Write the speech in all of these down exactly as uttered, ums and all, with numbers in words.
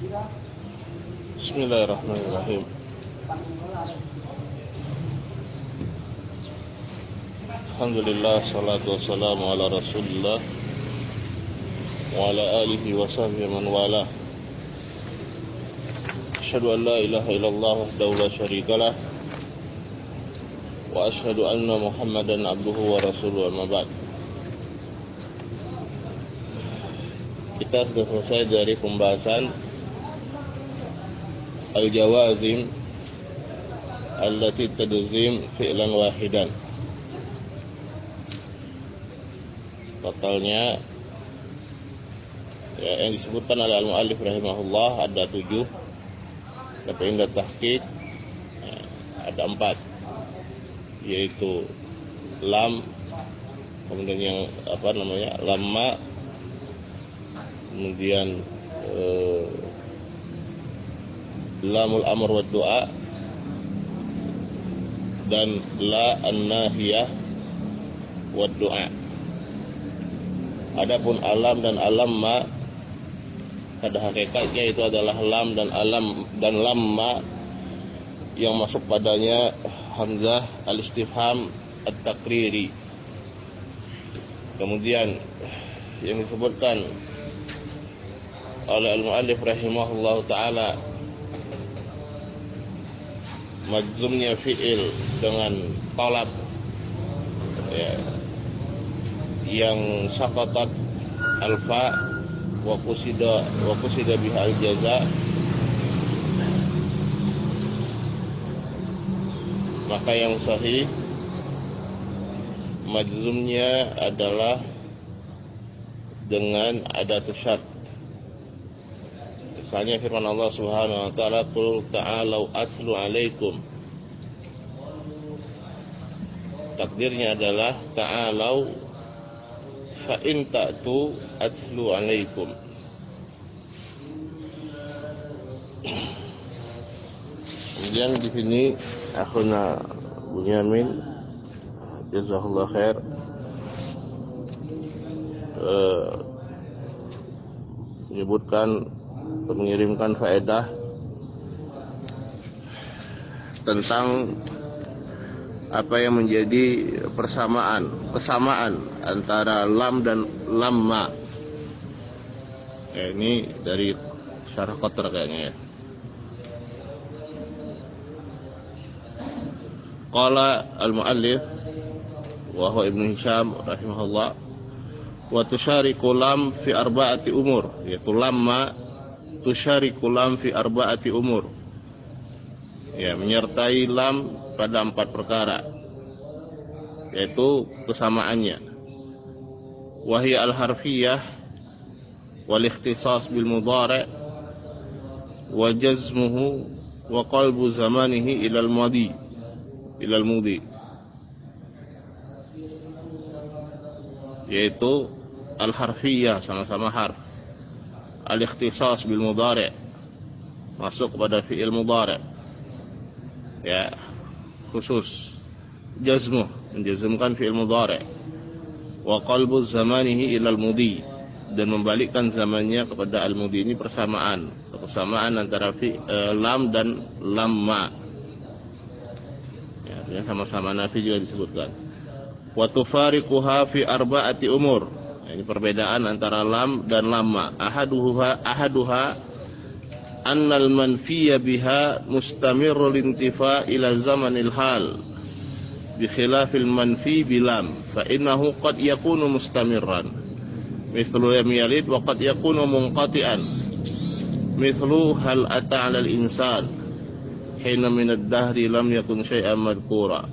Bismillahirrahmanirrahim. Alhamdulillah, salatu wassalamu ala Rasulillah wa ala alihi wa sahbihi man wala. Asyhadu an la ilaha illallah wahdahu la syarikalah wa asyhadu anna Muhammadan abduhu wa rasuluhu, amma ba'd. Kita sudah selesai dari pembahasan al-jawazim allati tadzim fi'lan wahidan. Totalnya ya, yang disebutkan oleh al-muallif rahimahullah ada tujuh, tapi indah tahqiq ya, ada empat, yaitu lam, kemudian yang apa namanya lamma, kemudian eh, lamul amr wa du'a, dan la an-nahiyah wa du'a. Adapun alam dan alamma pada hakikatnya itu adalah lam dan alam dan lamma yang masuk padanya hamzah al-istifham at-taqriri. Kemudian yang disebutkan oleh al-muallif rahimahullahu taala majzumnya fi'il dengan talab ya, yang saqatat alfa wa qusida wa qusida biha al-jaza, maka yang sahih majzumnya adalah dengan adatus syart. Misalnya firman Allah Subhanahu wa taala, qul ta'alu atlu alaikum. Takdirnya adalah ta'alu fa in ta'tu atlu alaikum. Kemudian di sini akhuna Bunyamin jazakallahu khair eh, menyebutkan, mengirimkan faedah tentang apa yang menjadi persamaan, kesamaan antara lam dan lamma. Ya, ini dari syarah Qatra kayaknya ya. Qala al-muallif wa huwa Ibnu Hisham rahimahullah, wa tusyariku lam fi arba'ati umur, yaitu lamma tusyariku lam fi arba'ati umur, ya, menyertai lam pada empat perkara, yaitu kesamaannya. Wahya al-harfiyah wal ikhtisas bil mudhari' wa jazmuhu wa qalbu zamanihi ila al-madi ila al-mudi, yaitu al-harfiyah sama-sama harf, al-ikhtisas bil mudhari' masuk kepada fi'il mudhari' ya, khusus. Jazmuh, menjazmkan fi'il mudhari'. Wa qalbu zamanihi ilal mudi, dan membalikkan zamannya kepada al-mudi. Ini persamaan, persamaan antara fi, eh, lam dan lamma ya, sama-sama nafi juga disebutkan. Wa tufariquha fi arba'ati umur, ini perbedaan antara lam dan lamma. Ahaduha ahaduha annal manfiya biha mustamirul intifa ila zamanil hal bi khilafil manfi bilam, fa innahu qad yakunu mustamirran mithlu lam yalid wa qad yakunu munqati'an mithlu hal ata 'alal insan hina min ad-dahri lam yakun syai'an madhkura.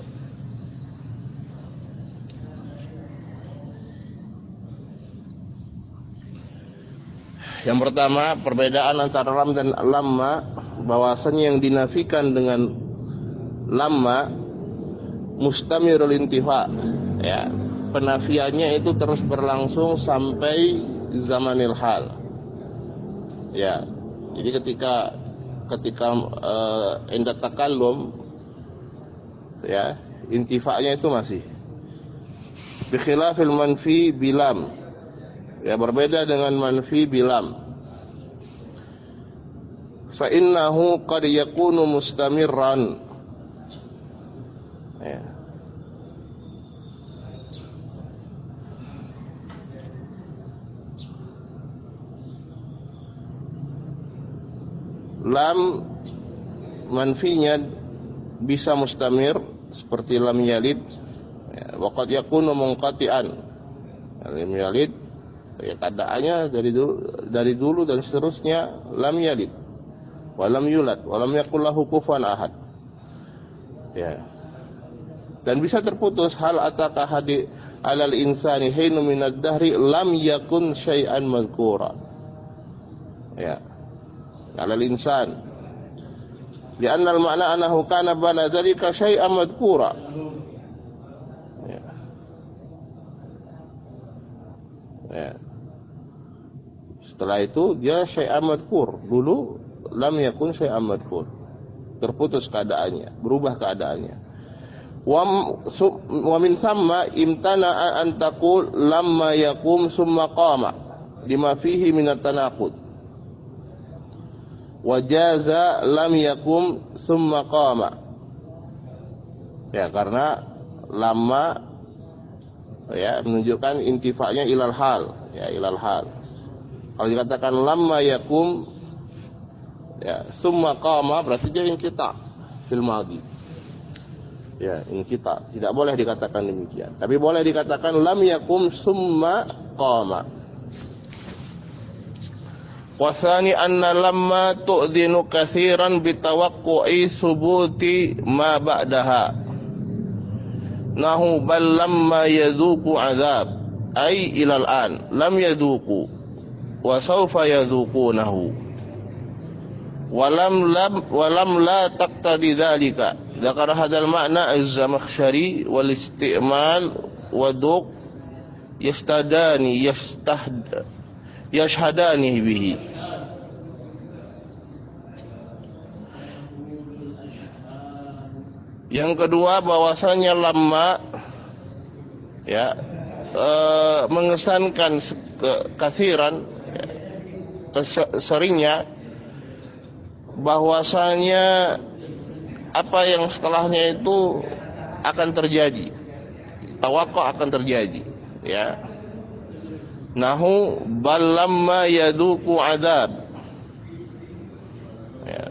Yang pertama, perbedaan antara lam dan lamma, bahwasanya yang dinafikan dengan lamma mustamirul intifa, ya, penafiannya itu terus berlangsung sampai zamanil hal. Ya, jadi ketika ketika uh, inda takallum, ya, intifanya itu masih. Bi khilafil manfi bilam, ya, berbeda dengan manfi bilam. fa innahu qad yakunu mustamirran. Ya. Lam manfinya bisa mustamir seperti lam yalid, ya, wa qad yakunu munqati'an. Lam yalid ya keadaannya dari dulu, dari dulu dan seterusnya lam yalid wa lam yulad wa lam yakul lahu kufuwan ahad. Ya. Dan bisa terputus hal ataka hadi alal insani hinu minad dahri lam yakun syai'an madhkura. Ya. Alal insan. Lianna al-ma'na annahu kana bana dzalika syai'an madhkura. Ya. Ya. Setelah itu dia syai'an madhkur. Dulu lam yakun syai'an madhkur. Terputus keadaannya, berubah keadaannya. Wa wa min thamma imtana an taqul lamma yakum summa qama lima fihi min at-tanaqud. Wajaza lam yakum summa qama. Ya, karena lama ya menunjukkan intifaknya ilal hal, ya ilal hal. Kalau dikatakan lamma yakum ya summa qama berarti dia inqita fil madhi. Ya, inqita. Tidak boleh dikatakan demikian. Tapi boleh dikatakan lam yakum summa qama. Wasani anna lamma tu'dhinu katsiran bitawaqqu'i subuti ma ba'daha. Nahu bal lamma yadhuqu azab ay ilal an lam yadhuqu wa sawfa yadhuqunahu. Walam lam walam la taqtadi dhalika. Dzakara hadzal ma'na az-Zamakhsyari wal isti'mal wa duq yastadani yastahd yashhadani bihi. Yang kedua bahwasanya lamma ya e, mengesankan kathiran ya, seringnya bahwasanya apa yang setelahnya itu akan terjadi, tawaqqa akan terjadi, ya. Nahu bal lamma yadhuqu adab, ya.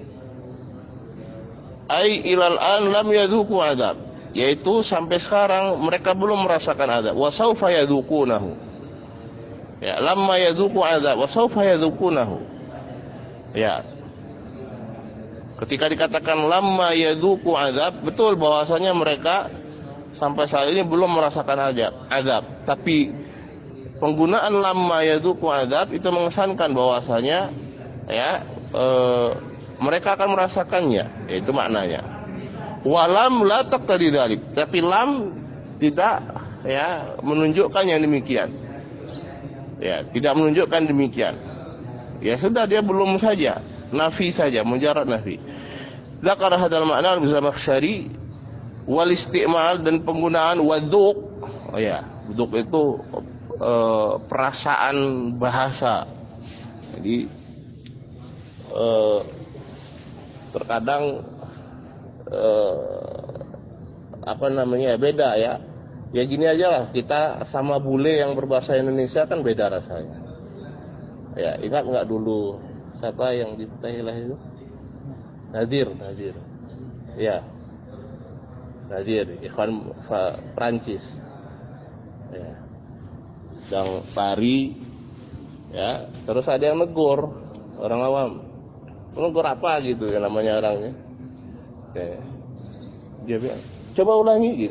Ai ilal an lam yadhuqu adab, yaitu sampai sekarang mereka belum merasakan adab. Wa saufa yadhuqunahu, ya. Lamma yadhuqu adab wa saufa yadhuqunahu, ya. Ketika dikatakan lamma yadhuqu adab, betul bahwasanya mereka sampai saat ini belum merasakan adab, adab. Tapi penggunaan lamma yadhuqu adab itu mengesankan bahwasanya ya e, mereka akan merasakannya, itu maknanya. Walam la taqtadi dzalik, tapi lam tidak ya menunjukkan yang demikian. Ya, tidak menunjukkan demikian. Ya sudah, dia belum saja, nafi saja, mujarrad nafi. Dzakara hadzal ma'na al-Zamakhsyari wal isti'mal, dan penggunaan wadzuq. Oh ya, wadzuq itu e, perasaan bahasa. Jadi e, terkadang e, apa namanya beda ya. Ya gini aja lah, kita sama bule yang berbahasa Indonesia kan beda rasanya. Ya, ingat nggak dulu siapa yang di Thailand itu? Nadir, Nadir. Ya. Nadir, ikhwan Prancis. Ya. Yang tari ya, terus ada yang negur orang awam. Negur apa gitu ya namanya orangnya. Ya. Dia bilang, coba ulangi gitu.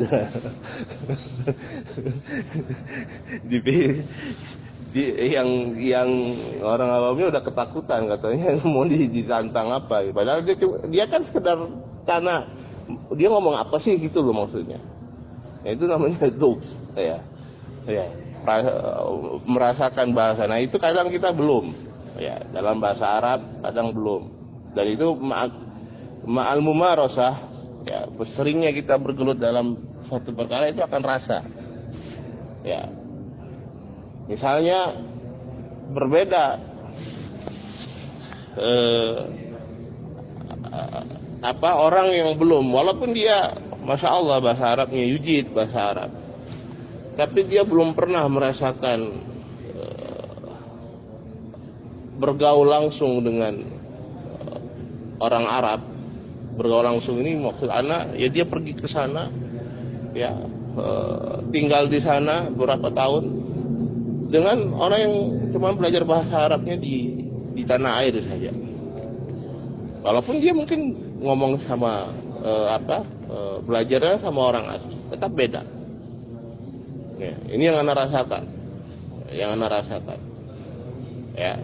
di, di yang yang orang awamnya udah ketakutan, katanya mau ditantang apa. Padahal dia dia kan sekedar tanah. Dia ngomong apa sih gitu loh maksudnya. Ya, itu namanya dux, ya. Ya, merasakan bahasa. Nah, itu kadang kita belum. Ya, dalam bahasa Arab kadang belum. Dan itu ma'al mumarasah, ya, seringnya kita bergelut dalam suatu perkara itu akan rasa. Ya. Misalnya berbeda eh, apa orang yang belum, walaupun dia Masya Allah bahasa Arabnya yujid bahasa Arab, tapi dia belum pernah merasakan eh, bergaul langsung dengan eh, orang Arab. Bergaul langsung ini maksud anak ya dia pergi ke sana ya, eh, tinggal di sana beberapa tahun dengan orang yang cuma belajar bahasa Arabnya di di tanah air saja. Walaupun dia mungkin ngomong sama eh, apa eh, belajarnya sama orang asli, tetap beda. Ya, ini yang anak rasakan, yang anak rasakan. Ya,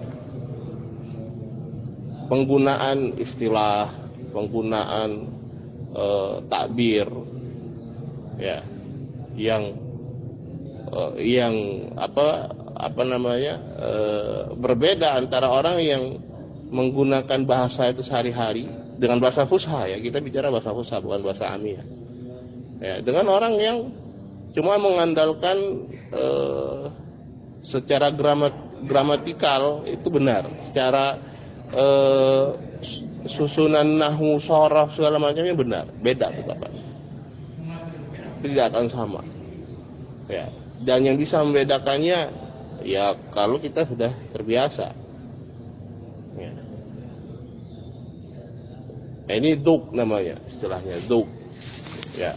penggunaan istilah, penggunaan eh, takbir, ya, yang eh, yang apa apa namanya eh, berbeda antara orang yang menggunakan bahasa itu sehari-hari dengan bahasa fusha, ya kita bicara bahasa fusha bukan bahasa amiyah. Ya, dengan orang yang cuma mengandalkan eh, secara gramat, gramatikal itu benar, secara eh, susunan nahwu sharaf segala macamnya benar, beda tetapan tidak akan sama. Ya, dan yang bisa membedakannya ya kalau kita sudah terbiasa. Ya. Nah, ini duk namanya, istilahnya duk. Ya.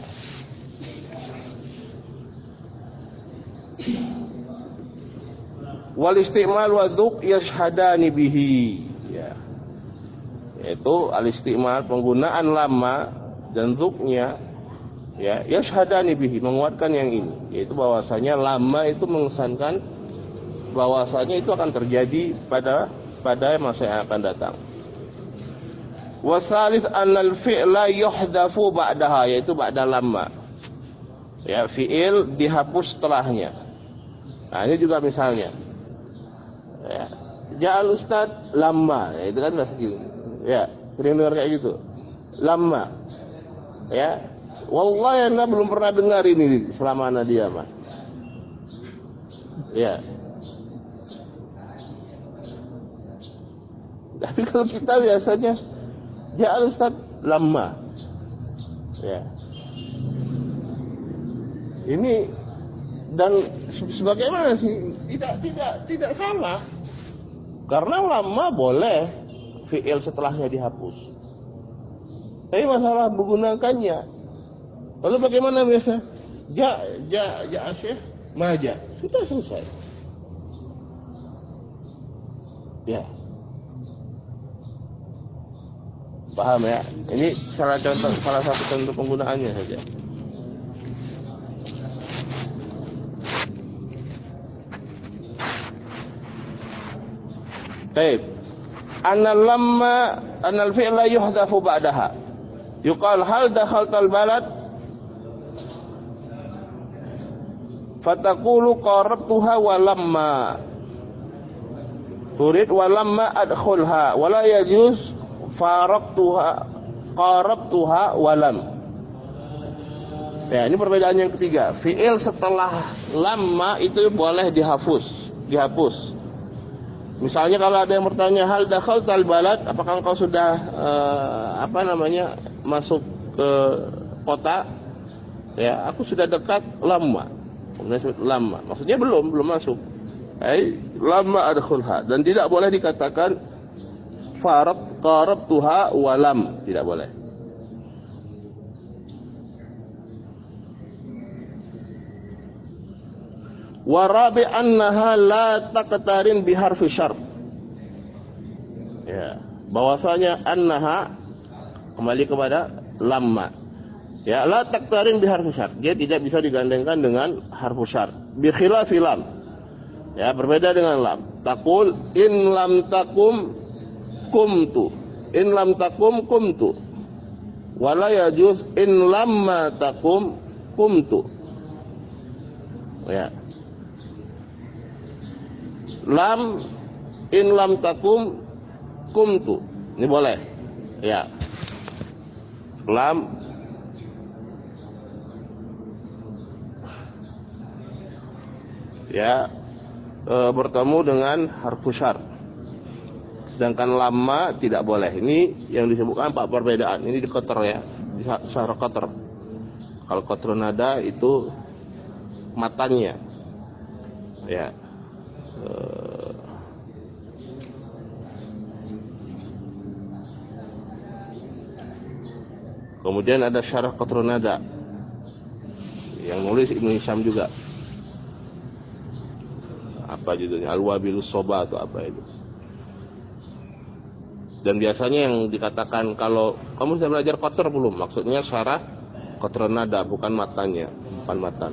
Wal istimal wa duk yashhadani bihi. Ya. Yaitu al istimal, penggunaan lama dan duknya ya, yashhadani bihi, menguatkan yang ini, yaitu bahwasanya lama itu mengesankan bahwasanya itu akan terjadi pada pada masa yang akan datang. Wasalis annal fi'la yuhdafu ba'daha, yaitu ba'da lama. Ya, fi'il dihapus setelahnya. Nah, ini juga misalnya. Ya, ja'al ustad lama, ya, itu kan bahasa gitu. Ya, sering dengar kayak gitu. Lama. Ya, wallahi anda belum pernah dengar ini selama anda diam. Ya. Tapi kalau kita biasanya ja'al ustad lama. Ya. Ini dan sebagaimana sih tidak tidak tidak salah. Karena lama boleh fi'il setelahnya dihapus. Tapi masalah menggunakannya. Lalu bagaimana biasa? Ja ja ja asyih maja. Sudah selesai. Ya. Paham ya? Ini salah contoh, salah satu contoh penggunaannya saja. Baik. Annal lamma annal fi'la yuhdafu ba'daha. Yuqal hal dakhaltal balad fataqulu qarabtuha wa lamma turid wa lamma adkhulha wa la yajuz faraqtuha qarabtuha wa lam. Ya, ini perbedaan yang ketiga. Fi'il setelah lamma itu boleh dihapus, dihapus. Misalnya kalau ada yang bertanya hal dakhaltal balad, apakah engkau sudah uh, apa namanya masuk ke kota? Ya, aku sudah dekat lama. Kemudian lama. Maksudnya belum, belum masuk. Ai lama adkhulha, dan tidak boleh dikatakan faraq qarabtuha wa lam, tidak boleh. Wa rabi annaha la taqtarin bi harfi syart. Ya, bahwasanya annaha kembali kepada lamma. Ya, la taqtarin bi harfi syart. Dia tidak bisa digandengkan dengan harfu syart. Bi khilafi lam. Ya, berbeda dengan lam. Taqul in lam takum kumtu. In lam takum kumtu. Wala yajuz in lamma takum kumtu. Ya. Lam in lam takum kumtu. Ini boleh. Ya. Lam ya e, bertemu dengan harfu syart. Sedangkan lama tidak boleh. Ini yang disebutkan empat perbedaan. Ini di kotor ya, di secara kotor. Kalau kotor nada itu matanya, ya. Kemudian ada syarah kotor nada yang nulis Ibnu Hisham juga. Apa judulnya? Al-Wabilus Soba atau apa itu? Dan biasanya yang dikatakan kalau kamu sudah belajar kotor belum? Maksudnya syarah kotor nada, bukan matanya, bukan matan.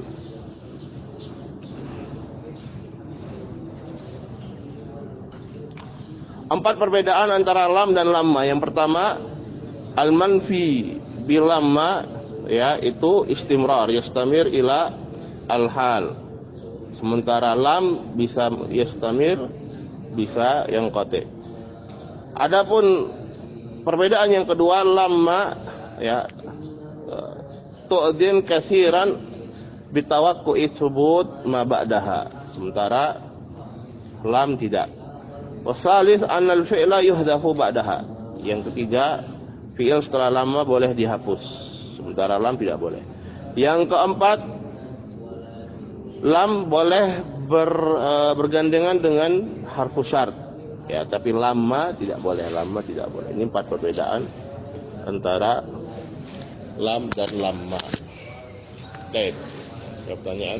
Empat perbedaan antara lam dan lamma. Yang pertama, al-manfi bilamma, ya, itu istimrar, yastamir ila al-hal. Sementara lam bisa yastamir, bisa yang qati'. Adapun perbedaan yang kedua, lamma, ya, tu'din katsiran bitawaqqu'i thubut ma ba'daha. Sementara lam tidak. Wasalis annal fi'la yuhdafu ba'daha. Yang ketiga, fi'il setelah lama boleh dihapus, sementara lam tidak boleh. Yang keempat, lam boleh ber, e, bergandengan dengan harfu syart, ya, tapi lama tidak boleh. Lama tidak boleh. Ini empat perbedaan antara lam dan lamma. Baik, pertanyaan.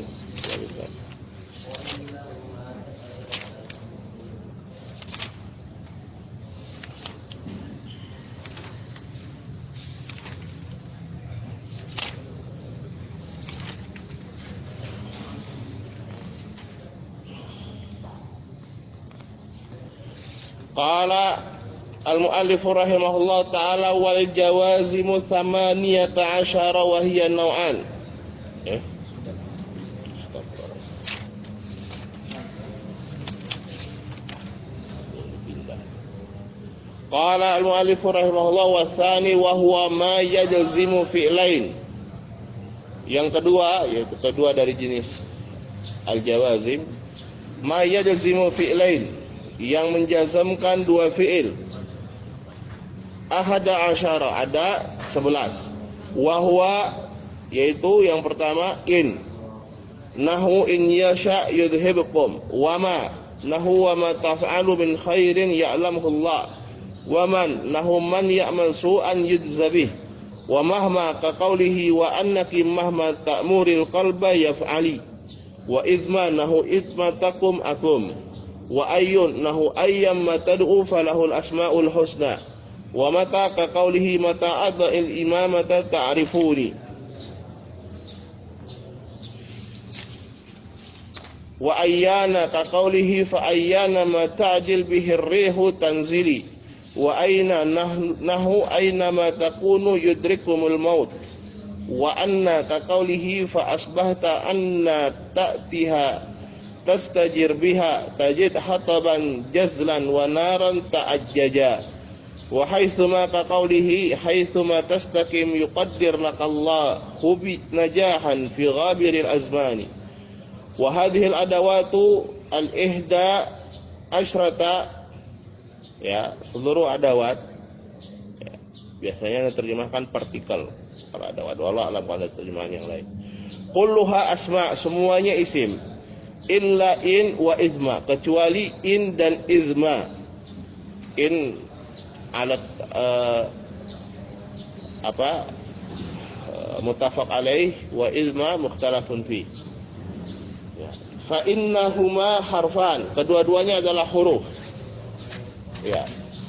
Qala al-mu'allif rahimahullah ta'ala wal jawazimu thamaniyata asyara wa hiya naw'an. Eh? Qala al-mu'allif rahimahullah wa tsani wa huwa ma yajzimu fi'lain. Yang kedua, yaitu kedua dari jenis al-jawazim, ma yajzimu fi'lain, yang menjazamkan dua fi'il. Ahada asyara, ada sebelas. Wahwa, yaitu yang pertama in. Nahu in yasha yudhibkum. Wama, nahu wama taf'alu min khairin ya'lamhullah. Waman, nahu man ya'mal su'an yudzabih. Wa mahma ka qawlihi wa annaki mahma ta'muril qalba yaf'ali. Wa idma, nahu idma takum akum. Wa ayyun nahu ayyam ma tad'u falahul asmaul husna. Wa mata ka qawlihi mata adha'il imamata ta'rifuni. Wa ayyana ka qawlihi fa ayyana ma ta'jil bihi ar-rihu tanzili. Wa ayna nahu ayna ma takunu yudrikumul maut. Wa anna ka qawlihi fa asbahta anna ta'tiha tastajir biha tajid hataban jazlan wa naran ta'ajjaja. Wa haitsuma ka qawlihi haitsuma tastaqim yuqaddir lakallahu bi najahan fi ghabiril azmani. Wa hadhihi al-adawatu al-ihda asyrata, ya, seluruh adawat, ya, biasanya diterjemahkan partikel kalau adawat. Wallahu a'lam pada terjemahan yang lain. Kulluha asma, semuanya isim. Illa in wa izma, kecuali in dan izma. In alat uh, apa uh, muttafaq alaih, wa izma mukhtalafun fi. Ya. Fa innahuma harfan, kedua-duanya adalah huruf. Ya.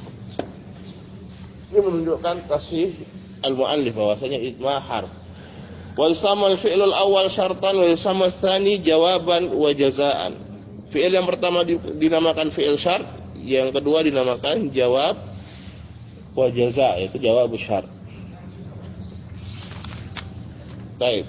Ini menunjukkan tasih al-mu'allif bahwasanya izma harf. Wa yusamma al-fi'lul awal syartan wa yusamma tsani jawaban wa jazaan. Fi'il yang pertama dinamakan fi'il syart, yang kedua dinamakan jawab wa jazaa, yaitu jawab syart. Baik.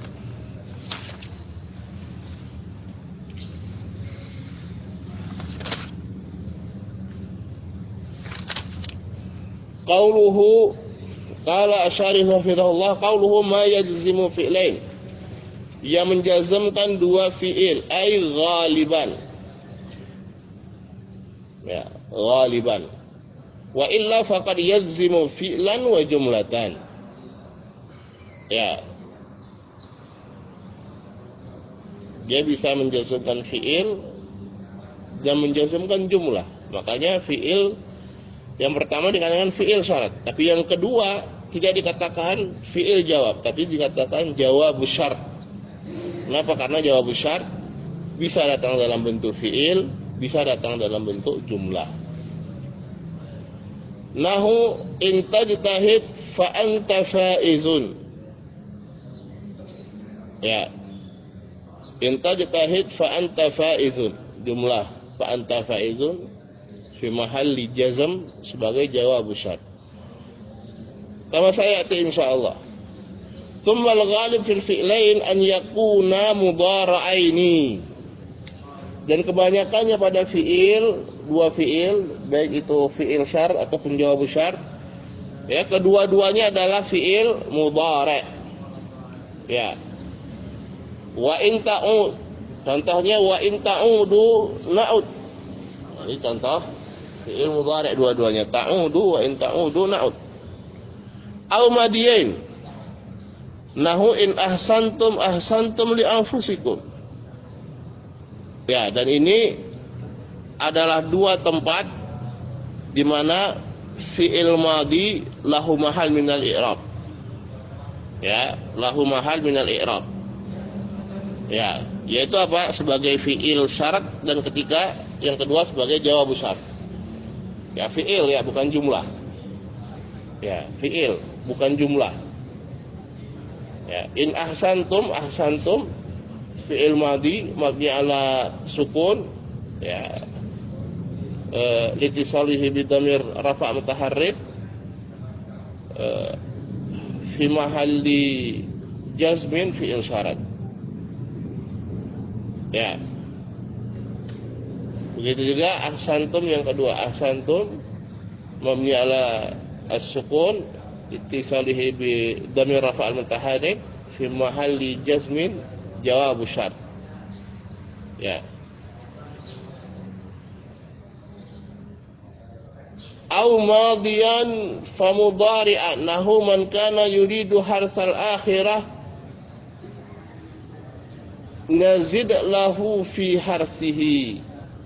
Qauluhu qala asy-syarih hafizahullah, qauluhu ma yajzimu fi'lain, yang menjazmkan dua fi'il, ay ghaliban, ya, ghaliban, Wa illa faqad yalzimu fi'lan wa jumlatan. Ya. Dia bisa menjazmkan fi'il dan menjazmkan jumlah. Makanya fi'il yang pertama dikatakan fi'il syarat, tapi yang kedua tidak dikatakan fi'il jawab, tapi dikatakan jawab syart. Kenapa? Karena jawab syart bisa datang dalam bentuk fi'il, bisa datang dalam bentuk jumlah. Nahu in tajtahid fa anta faizun. Ya. In tajtahid fa anta faizun. Jumlah fa anta faizun fi mahalli jazm sebagai jawab syart. Kama sayati insyaallah. Thumma al-ghalib fil fi'lain an yakuna mudhara'aini. Dan kebanyakannya pada fi'il, dua fi'il, baik itu fi'il syart ataupun jawab syart, ya, kedua-duanya adalah fi'il mudhari'. Ya. Wa in ta'ud. Contohnya wa in ta'udu na'ud. Ini contoh fi'il mudhari' dua-duanya, ta'udu wa in ta'udu na'ud. Au madiyain. Nahu in ahsantum ahsantum li anfusikum. Ya, dan ini adalah dua tempat di mana fi'il madhi lahu mahal minal i'rab. Ya, lahu mahal minal i'rab. Ya, yaitu apa? Sebagai fi'il syarat, dan ketika yang kedua sebagai jawab syarat. Ya, fi'il ya, bukan jumlah. Ya, fi'il bukan jumlah. Ya, in ahsantum ahsantum fi'il madhi mabni ala sukun, ya, e, litisalihi bidamir rafa' mutaharrik, e, fi mahalli jazmin fi'il syarat. Ya, begitu juga ahsantum yang kedua, ahsantum mabni ala as-sukun litisalihi bidamir rafa' mutaharrik fi mahalli jazmin jawab syart. Ya. Au madiyan famudari'an nahu man kana yuridu harsal akhirah nazid lahu fi harsihi.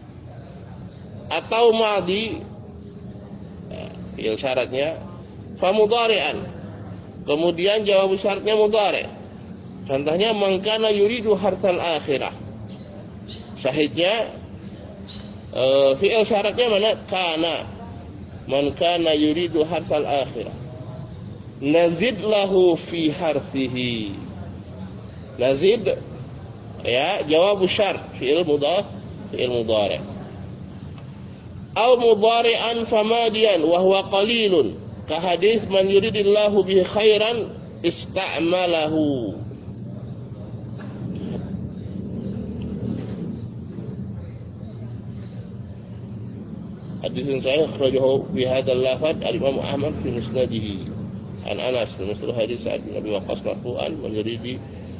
Atau madi, fi'il syaratnya famudari'an, kemudian jawab syaratnya mudhari'. Contohnya man kana yuridu harsal akhirah. Syahidnya uh, fi'il syaratnya mana? Kana. Man kana yuridu harsal akhirah. Nazid lahu fi harsihi. Nazid, ya, jawab syart fi'il mudhari', fi'il mudhari'. Au mudhari'an famadiyan wa huwa qalilun ka hadis man yuridillahu bihi khairan ista'malahu. Hadis yang sahih akhrajahu bi hadzal lafaz al-Imam Ahmad fi musnadihi an Anas bin Mas'ud hadis Sa'ad bin Abi Waqqas marfu'an man yuridi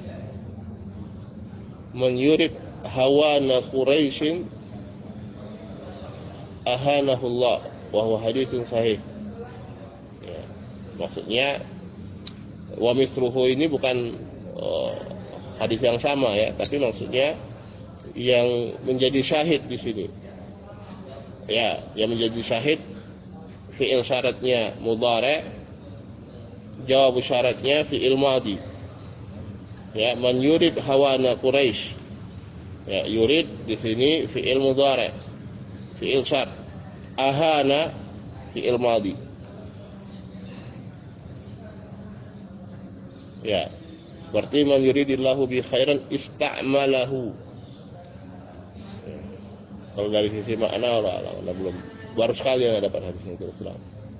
man yurid hawana Quraisyin ahanahu Allah wa huwa haditsun sahih. Ya, maksudnya wa misruhu ini bukan uh, hadis yang sama, ya, tapi maksudnya yang menjadi syahid di sini. Ya, yang menjadi syahid fi'il syaratnya mudhari', jawab syaratnya fi'il madhi. Ya, man yurid hawana Quraisy. Ya, yurid di sini fi'il mudhari', fi'il syart. Ahana fi'il madhi. Ya, seperti man yuridillahu bi khairan ista'malahu. Kalau dari sisi makna Allah, Allah, Allah belum, baru sekali yang dapat hadis itu Islam.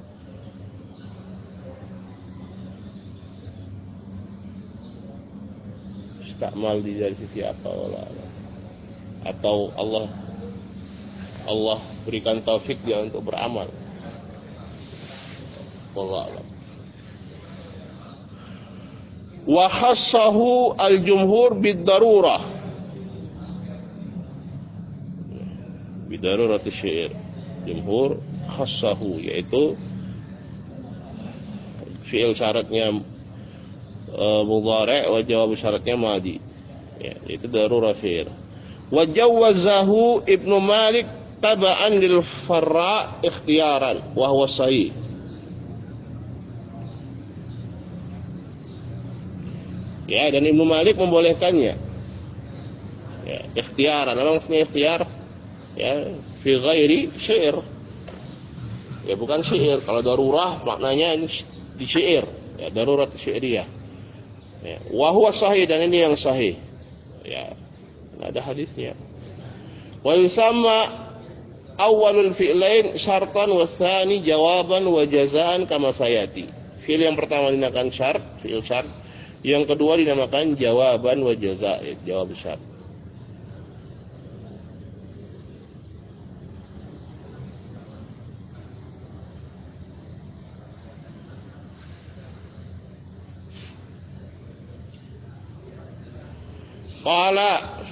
Istakmal di dari sisi apa Allah, Allah. Atau Allah Allah berikan taufik dia untuk beramal. Wallahu a'lam. Wa khassahu al-jumhur bid-darurah. Bidarurati syair. Jumhur khassahu, yaitu fi'il syaratnya uh, mudhari' wa jawab syaratnya madi, ya, itu darurah fi'il. Wa jawwazahu Ibnu Malik taba'an lil farra ikhtiyaran wa huwa sahih. Ya, dan Ibnu Malik membolehkannya. Ya, ikhtiyaran. Apa maksudnya ikhtiar? Ya, fi ghairi syair. Ya, bukan syair. Kalau darurah maknanya ini di syair. Ya, darurat syairiyah. Ya, wa huwa sahih, dan ini yang sahih. Ya, ada hadisnya. Wa yusamma awwalul fi'lain syartan wa tsani jawaban wa jazaan kama sayati. Fi'il yang pertama dinamakan syart, fi'il syart. Yang kedua dinamakan jawaban wa jazaa, jawab syart. Qala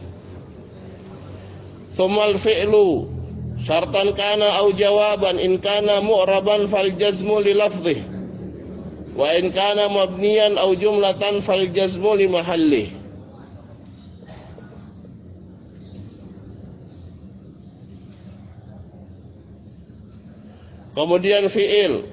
thumma al-fi'lu syartan kana au jawaban in kana mu'raban fal jazmu li lafdhihi wa in kana mabniyan aw jumlatan fal jazmu li mahallih. Kemudian fi'il,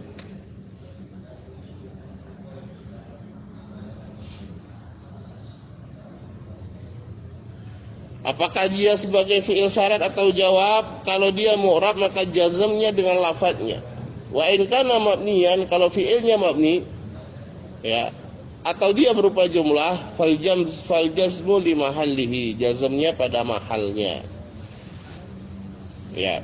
apakah dia sebagai fi'il syarat atau jawab? Kalau dia mu'rab maka jazmnya dengan lafadznya. Wa in kana mabniyan, kalau fi'ilnya mabni, ya, atau dia berupa jumlah, fal jam fal jazmu li mahallihi, jazmnya pada mahalnya. Ya.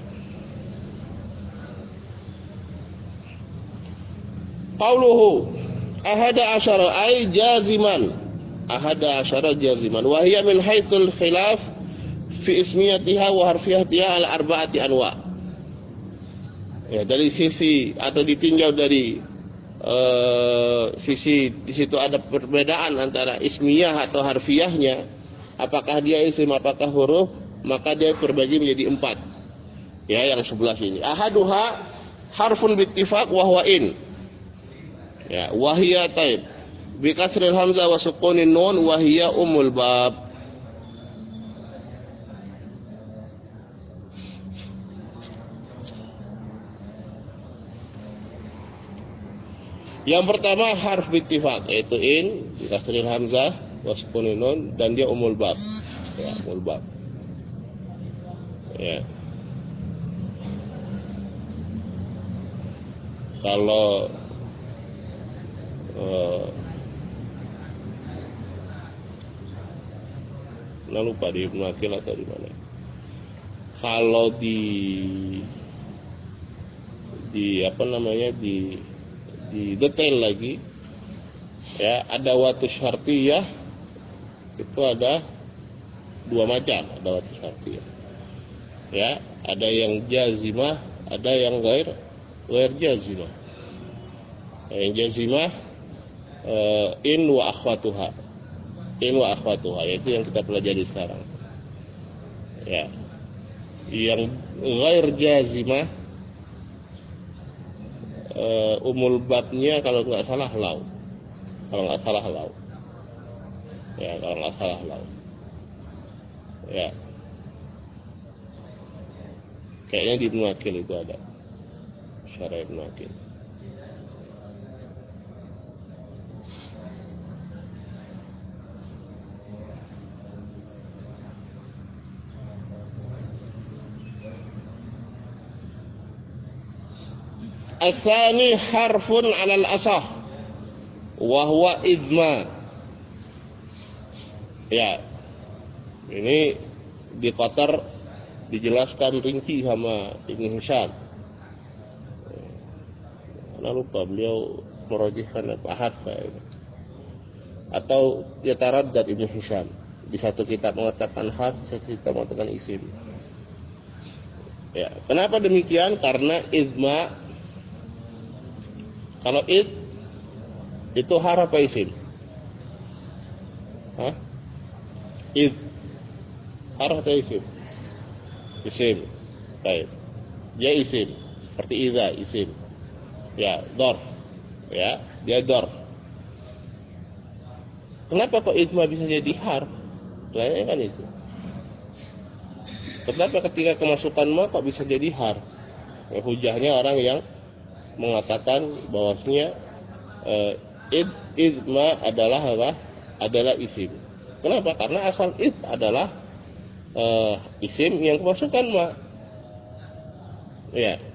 Qauluhu ahada asyara ay jaziman, ahada asyara jaziman, wa hiya min haitsul khilaf fi ismiyatiha wa harfiyatiha al arba'ati anwa'. Ya, dari sisi atau ditinjau dari uh, sisi di situ ada perbedaan antara ismiyah atau harfiahnya, apakah dia isim apakah huruf, maka dia terbagi menjadi empat. Ya, yang sebelah sini. Ahaduha harfun bittifaq wa huwa in. Ya, wa hiya taib bi kasril hamzah wa sukunin nun wa hiya umul bab. Yang pertama harf bittifaq, yaitu in bi kasril hamzah wa sukunin nun, dan dia umul bab. Ya, umul bab. Ya. Kalau uh, nah lupa di Ibnu Akil atau di mana. Kalau di di apa namanya di di detail lagi, ya, ada watu syartiyah itu ada dua macam, ada watu syartiyah. Ya, ada yang jazimah, ada yang ghair ghair jazimah. Yang jazimah uh, in wa akhwatuha, in wa akhwatuha, yaitu yang kita pelajari sekarang. Ya, yang ghair jazimah, uh, umul babnya kalau nggak salah lau, kalau nggak salah lau, ya, kalau nggak salah lau, ya, kayaknya di Ibnu Akil itu ada syarah Ibnu Akil. Asani harfun alal asah wa huwa idma. Ya, ini di Qatar dijelaskan rinci sama Ibnu Hisham. Karena lupa beliau merajihkan apa harfa ini. Atau ya taraddad Ibnu Hisham, di satu kitab mengatakan harf, di satu kitab mengatakan isim. Ya, kenapa demikian? Karena idma, kalau id itu harf apa isim? Hah? Id harf atau isim? Isim. Baik. Dia isim. Seperti idza isim. Ya, dorf. Ya, dia dorf. Kenapa kok idza bisa jadi harf? Lainnya kan itu. Kenapa ketika kemasukan ma kok bisa jadi harf? Ya, hujahnya orang yang mengatakan bahwasanya uh, id idma adalah apa? Adalah isim. Kenapa? Karena asal id adalah uh, isim yang kemasukan ma. Ya.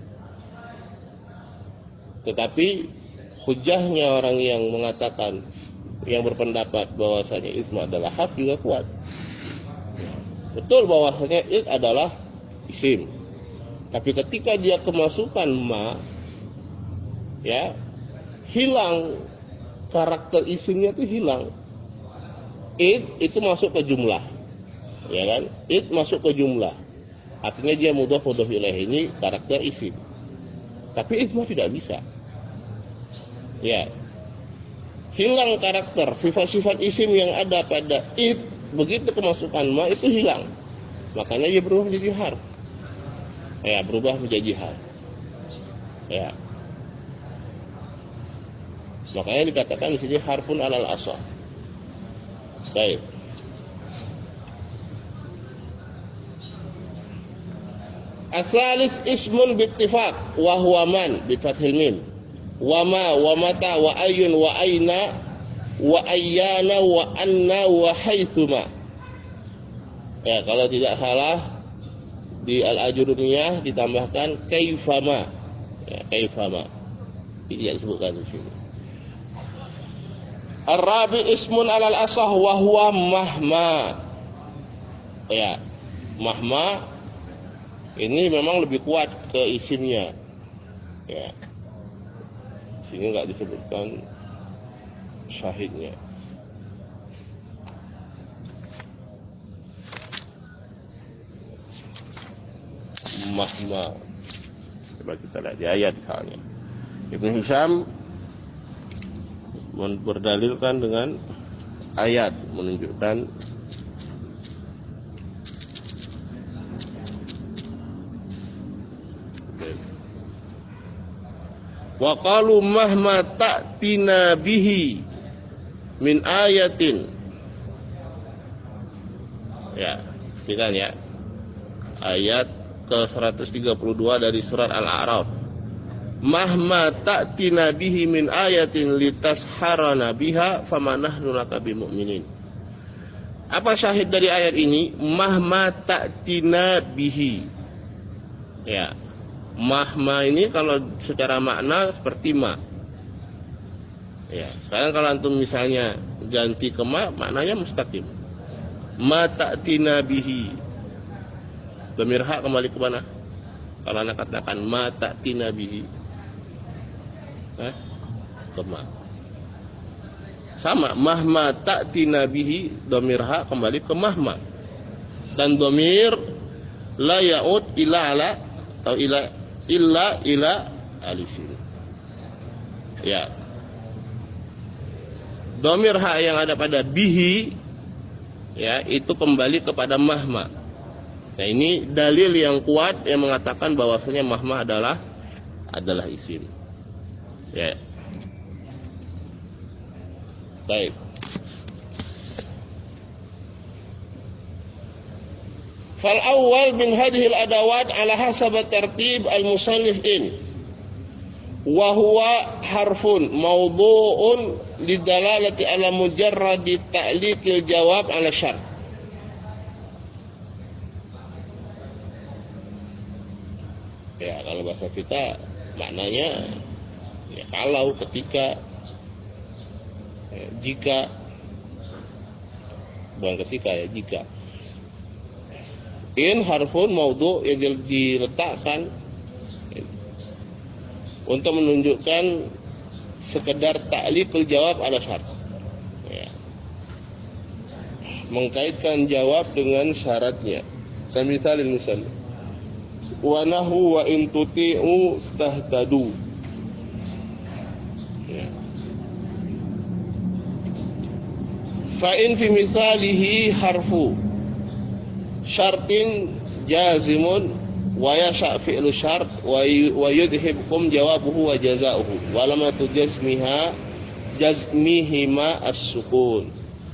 Tetapi hujahnya orang yang mengatakan, yang berpendapat bahwasanya idma adalah harf juga kuat. Betul bahwasanya id adalah isim. Tapi ketika dia kemasukan ma, ya, hilang karakter isimnya itu hilang. Id itu masuk ke jumlah, ya kan? Id masuk ke jumlah, artinya dia mudhaf mudhaf ilaih, ini karakter isim. Tapi id mah tidak bisa, ya. Hilang karakter sifat-sifat isim yang ada pada id, begitu kemasukan ma itu hilang, makanya dia berubah menjadi harf. Ya, berubah menjadi harf. Ya. Makanya dikatakan di sini harfun alal asah. Baik. Asalis ismun bittifaq wa huwa man bi fathil mim. Wa ma wa mata wa ayun wa aina wa ayyana wa anna wa haitsuma. Ya, kalau tidak salah di Al-Ajurumiyah ditambahkan kaifama. Ya, kaifama. Tidak disebutkan di sini. Ar-rabi ismun alal asah wa huwa mahma. Ya, mahma ini memang lebih kuat ke isimnya. Ya. Sini enggak disebutkan syahidnya. Mahma. Coba kita lihat di ayat misalnya. Ibnu Hisham berdalilkan dengan ayat, menunjukkan wa qalu mahma ta'tina bihi min ayatin. Ya, perhatikan ya. Ayat ke seratus tiga puluh dua dari surat Al-A'raf. Mahma ta'tina bihi min ayatin litasharana biha famanahnu laka bimu'minin. Apa syahid dari ayat ini? Mahma ta'tina bihi. Ya. Mahma ini kalau secara makna seperti ma. Ya, sekarang kalau antum misalnya ganti ke ma, maknanya mustaqim. Ma ta'tina bihi. Dhamir ha kembali ke mana? Kalau anak katakan ma ta'tina bihi. Eh, kema. Sama, mahma ta'tina bihi, dhamir ha kembali ke mahma. Dan dhamir la ya'ud ila ala atau ila illa ila alisin. Ya. Dhamir ha yang ada pada bihi, ya, itu kembali kepada mahma. Nah, ini dalil yang kuat yang mengatakan bahwasanya mahma adalah adalah isim. Ya. Baik. Fal awal min hadhihi al-adawat ala hasab tartib al-musannif in. Wa huwa harfun mawdu'un lidalalati ala mujarradi ta'liqil jawab ala syart. Ya, kalau bahasa kita maknanya ya, kalau, ketika, ya, jika, bukan ketika ya, jika. In harfun maudhu yang diletakkan ya, untuk menunjukkan sekedar ta'liqul jawab ala syarat. Ya. Mengkaitkan jawab dengan syaratnya. Samisalil misal. Wa nahu wa in tuti'u tahtadu. Fa'in fi misalihi harfu syartin jazimun wa yasha fi'lu syart wa yudhibkum jawabuhu wa jazaohu wa lamatu jazmiha jazmihima as-sukun.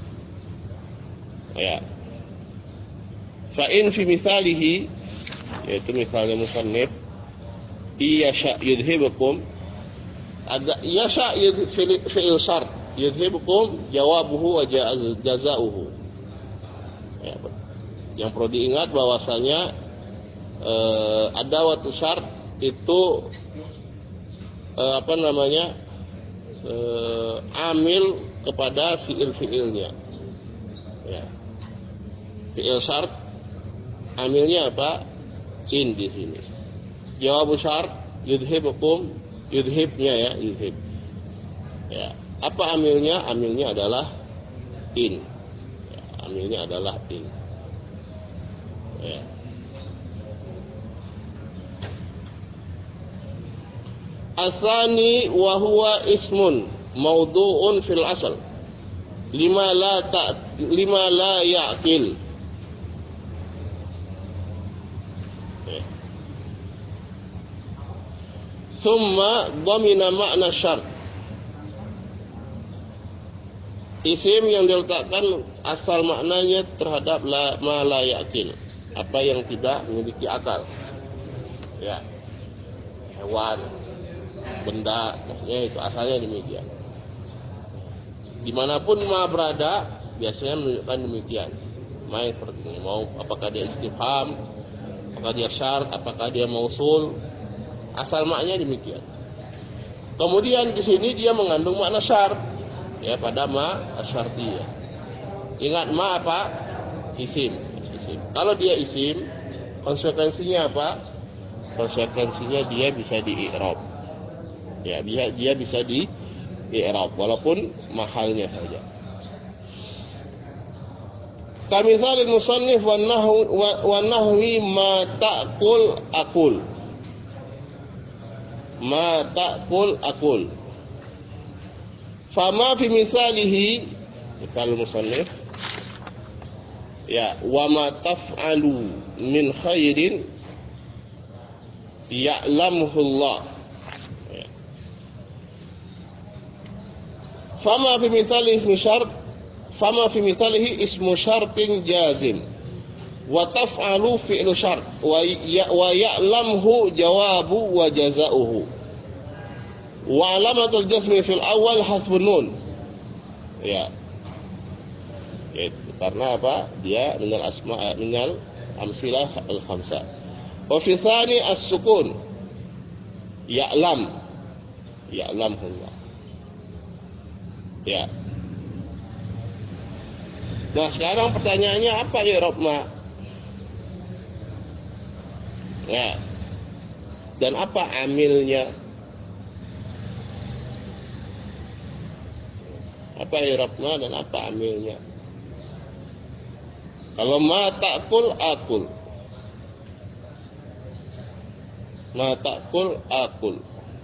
Ya. Fa in fi mithalihi, yaitu misalnya musannif, yasha yudhibkum, ada yasha fi'il syart yudhibkum jawabuhu wa jazaohu. Ya, yang perlu diingat bahwasanya eh, adawatu syart itu eh, apa namanya eh, amil kepada fiil-fiilnya. Ya. Fiil syart amilnya apa? In di sini. Jawab syart yudhibukum, yudhibnya ya, yudhib. Ya. Apa amilnya? Amilnya adalah in. Ya, amilnya adalah in. Ya. Asani wa huwa ismun mawdu'un fil asal lima la ta lima la ya'qil. Ya. Thumma dhamina ma'na syart. Isim yang diletakkan asal maknanya terhadap la, ma la ya'qil, apa yang tidak memiliki akal. Ya. Hewan, benda, maksudnya itu asalnya demikian. Dimanapun ma berada, biasanya menunjukkan demikian. Ma seperti ini, mau apakah dia istifham, apakah dia syart, apakah dia mausul, asal maknanya demikian. Kemudian di sini dia mengandung makna syart, ya pada ma asyartiyah. Ingat ma apa? Isim. Isim. Kalau dia isim, konsekuensinya apa? Konsekuensinya dia bisa di-i'rab. Ya, dia dia bisa di-i'rab walaupun mahalnya saja. Kamithal musannif wa nahwi wa nahwi ma ta'kul aqul. Ma ta'kul aqul. Fama fi misalihi, misal musannif, ya, wa ma taf'alu min khairin ya'lamuhu Allah. Ya. Fama fi misalihi ismu syart, fama fi misalihi ismu syartin jazim, wa taf'alu fi'lu syart, wa ya'lamuhu jawabu wa jazaohu. Wa alamatul jazmi fil awal hasbun nun. Ya. Yaitu karena apa? Dia minal asma minal amsilah al khamsah. Wa fi tsani as-sukun. Ya'lam. Ya'lam Allah. Ya. Nah, sekarang pertanyaannya apa i'rab ma? Ya. Dan apa amilnya? Apa i'rabnya dan apa amilnya? Kalau ma ta'kul akul, ma ta'kul akul.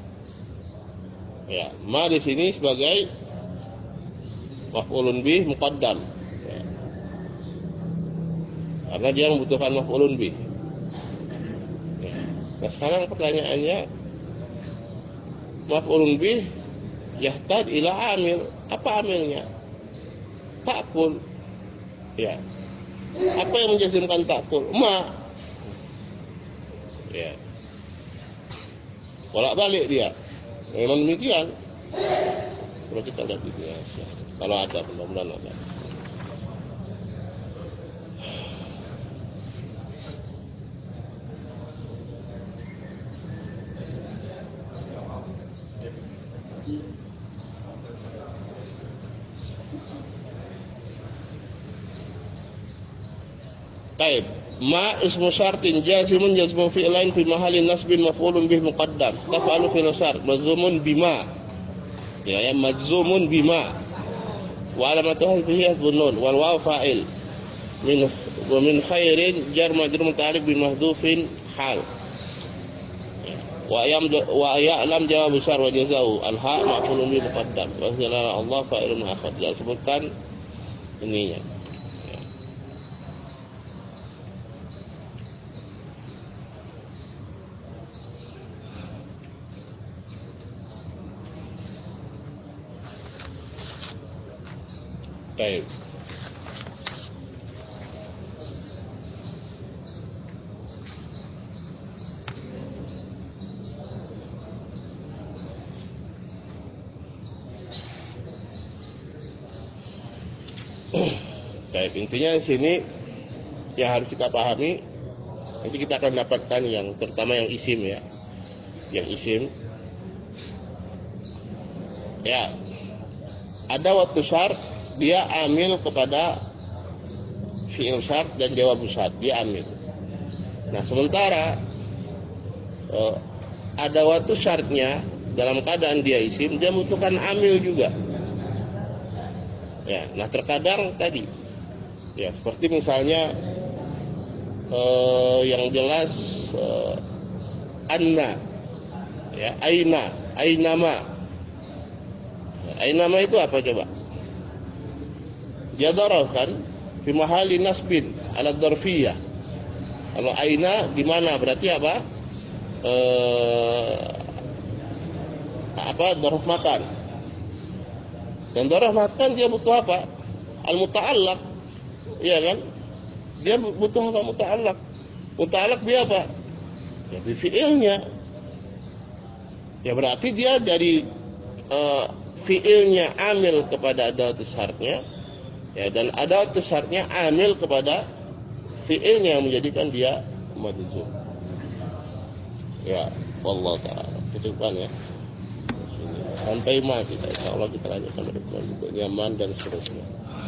Ya, ma di sini sebagai maf'ulun bih muqaddam. Ya. Karena dia membutuhkan maf'ulun bih. Ya. Nah, sekarang pertanyaannya, maf'ulun bih yahtad ila amil. Apa amilnya? Ta'kul. Ya. Apa yang menjazmkan ta'kul? Ma. Ya. Bolak-balik dia. Memang demikian. Coba kita lihat itu ya. Kalau ada, mudah-mudahan ada. Baik, ma ismu syartin jazimun jazmu fi'lain fi mahalin nasbin maf'ulun bih muqaddam. Taf'alu fi'l syart majzumun bima. Ya, ya majzumun bima. Wa alamatu hadhihi hasbun nun wal waw fa'il. Min wa min khairin jar majrur muta'alliq bi mahdhufin hal. Wa yam wa ya'lam jawab syar wa jazau al ha maf'ulun bih muqaddam. Wa jalala Allah fa'ilun akhar. Dia sebutkan ininya. Baik. Baik, intinya di sini yang harus kita pahami, nanti kita akan dapatkan yang terutama yang isim ya, yang isim. Ya, ada waktu syart dia amil kepada fi'il syart dan jawab syart, dia amil. Nah sementara eh, ada waktu syartnya dalam keadaan dia isim, dia membutuhkan amil juga. Ya, nah terkadang tadi, ya seperti misalnya eh, yang jelas eh, anna, ya aina, ainama. Ainama itu apa coba? Dia daraf kan? Fi mahali nasbin ala darfiyah. Kalau aina di mana berarti apa? Eh, apa daraf makan. Dan daraf makan dia butuh apa? Al-muta'allaq. Iya kan? Dia butuh apa muta'allaq? Muta'allaq dia apa? Ya bi fi'ilnya. Ya berarti dia dari eh, fi'ilnya amil kepada adawatus syartnya, ya, dan adawatus syartnya amil kepada fi'ilnya yang menjadikan dia majzum. Ya, wallahu ta'ala. Tutupkan ya. Sampai ma kita, insyaallah kita lanjutkan berikutnya untuk nyaman dan seterusnya.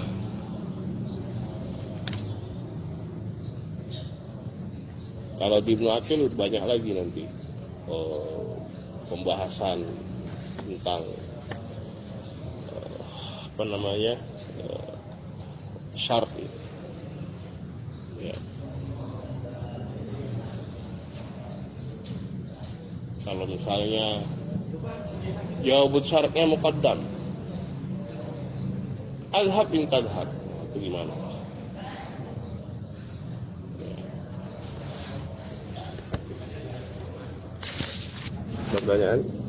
Kalau di Ibnu Aqil banyak lagi nanti oh, pembahasan tentang apa namanya uh, syart itu. Ya. Kalau misalnya jawab syaratnya muqaddam, azhab in tadhhab, itu gimana? Ya. Pertanyaan?